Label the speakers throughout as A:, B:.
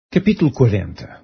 A: Capítulo 40.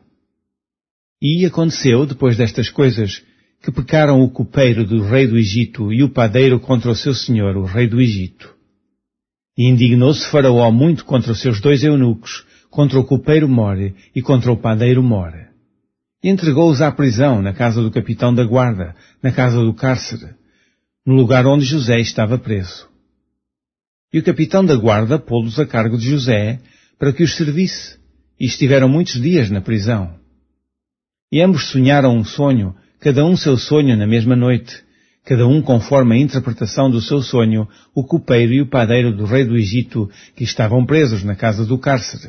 A: E aconteceu, depois destas coisas, que pecaram o copeiro do rei do Egito e o padeiro contra o seu senhor, o rei do Egito. E indignou-se Faraó muito contra os seus 2 eunucos, contra o copeiro More e contra o padeiro More. E entregou-os à prisão, na casa do capitão da guarda, na casa do cárcere, no lugar onde José estava preso. E o capitão da guarda pô-los a cargo de José, para que os servisse, e estiveram muitos dias na prisão. E ambos sonharam um sonho, cada um seu sonho na mesma noite, cada um conforme a interpretação do seu sonho, o copeiro e o padeiro do rei do Egito, que estavam presos na casa do cárcere.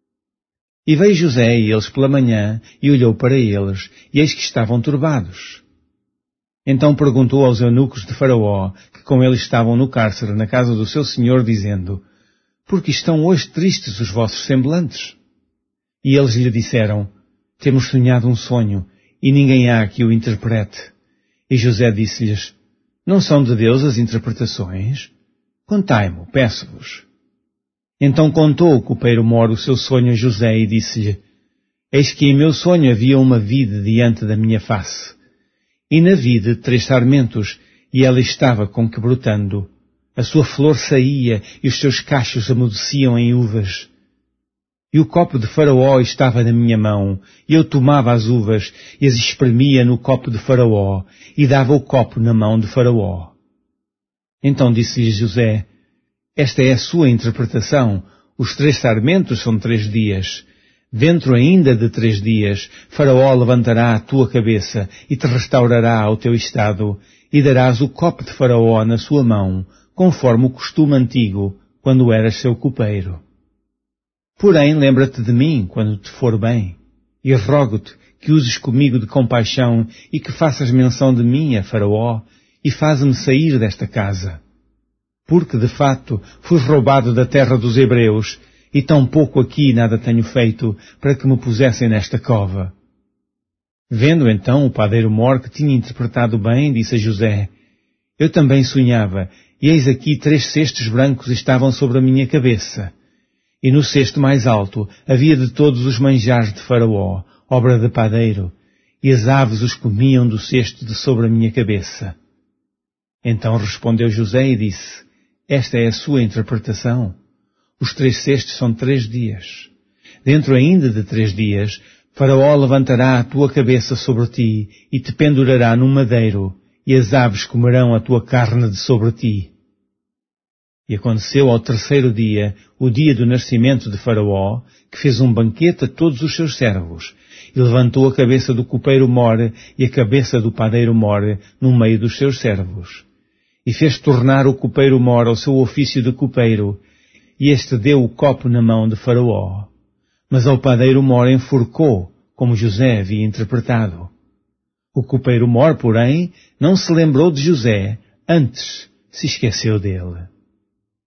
A: E veio José e eles pela manhã, e olhou para eles, e eis que estavam turbados. Então perguntou aos eunucos de Faraó, que com ele estavam no cárcere na casa do seu senhor, dizendo: Por que estão hoje tristes os vossos semblantes? E eles lhe disseram: Temos sonhado um sonho, e ninguém há que o interprete. E José disse-lhes: Não são de Deus as interpretações? Contai-mo, peço-vos. Então contou o copeiro More o seu sonho a José e disse-lhe: Eis que em meu sonho havia uma vide diante da minha face. E na vide 3 sarmentos, e ela estava com que brotando. A sua flor saía, e os seus cachos amudeciam em uvas. E o copo de Faraó estava na minha mão, e eu tomava as uvas, e as espremia no copo de Faraó, e dava o copo na mão de Faraó. Então disse-lhe José: Esta é a sua interpretação, os 3 sarmentos são 3 dias. Dentro ainda de 3 dias, Faraó levantará a tua cabeça, e te restaurará ao teu estado, e darás o copo de Faraó na sua mão, conforme o costume antigo, quando eras seu copeiro. Porém, lembra-te de mim quando te for bem, e rogo-te que uses comigo de compaixão e que faças menção de mim a Faraó, e faze-me sair desta casa. Porque, de fato, fui roubado da terra dos hebreus, e tão pouco aqui nada tenho feito para que me pusessem nesta cova. Vendo então o padeiro More que tinha interpretado bem, disse a José: Eu também sonhava, e eis aqui 3 cestos brancos estavam sobre a minha cabeça. E no cesto mais alto havia de todos os manjares de Faraó, obra de padeiro, e as aves os comiam do cesto de sobre a minha cabeça. Então respondeu José e disse: Esta é a sua interpretação. Os 3 cestos são 3 dias. Dentro ainda de 3 dias, Faraó levantará a tua cabeça sobre ti e te pendurará num madeiro, e as aves comerão a tua carne de sobre ti. E aconteceu ao 3º dia, o dia do nascimento de Faraó, que fez um banquete a todos os seus servos, e levantou a cabeça do copeiro More e a cabeça do padeiro More no meio dos seus servos. E fez tornar o copeiro More ao seu ofício de copeiro, e este deu o copo na mão de Faraó. Mas ao padeiro More enforcou, como José havia interpretado. O copeiro More, porém, não se lembrou de José, antes se esqueceu dele.